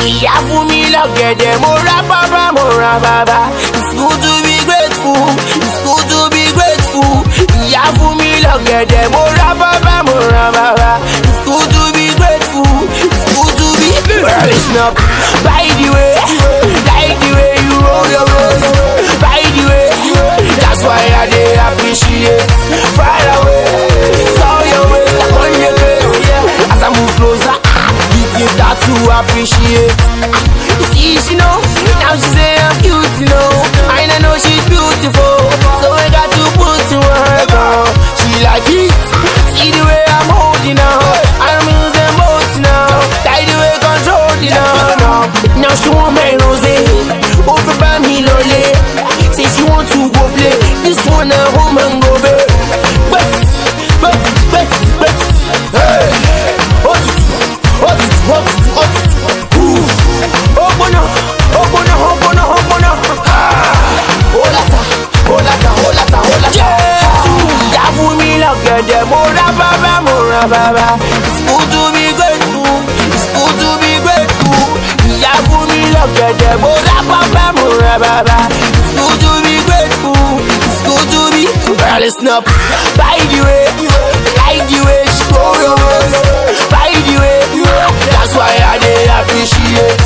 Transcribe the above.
Ìyá fún mi lọ́gẹ̀dẹ̀, mo ra bàbá. It's good to be grateful, it's good to be grateful. Ìyá fún mi lọ́gẹ̀dẹ̀, mo ra bàbá. It's good to be grateful, it's good to be grateful. Listen up, by the way, like the way you roll your waist. By the way, that's why I dey appreciate. Far away, saw your waist on your face. As I move closer, the things start to appreciate. You see, she know, now she say I'm cute, you know. I know she's beautiful, so I got to put in work on. She like it, see the way I'm holding her. I'm using both now, like the way controlling her. Now she want my rose, over by me lolly. Say she want to go play, this one a home and go back. But, hey, what? Open up. Ìyá fún mi lọ́gẹ̀dẹ̀, mo ra bàbá. It's good to be grateful, it's good to be grateful. Ìyá fún mi lọ́gẹ̀dẹ̀, mo ra bàbá. It's good to be grateful, it's good to be. Listen up, by the way, like the way she roll your waist. By the way, that's why I dey appreciate.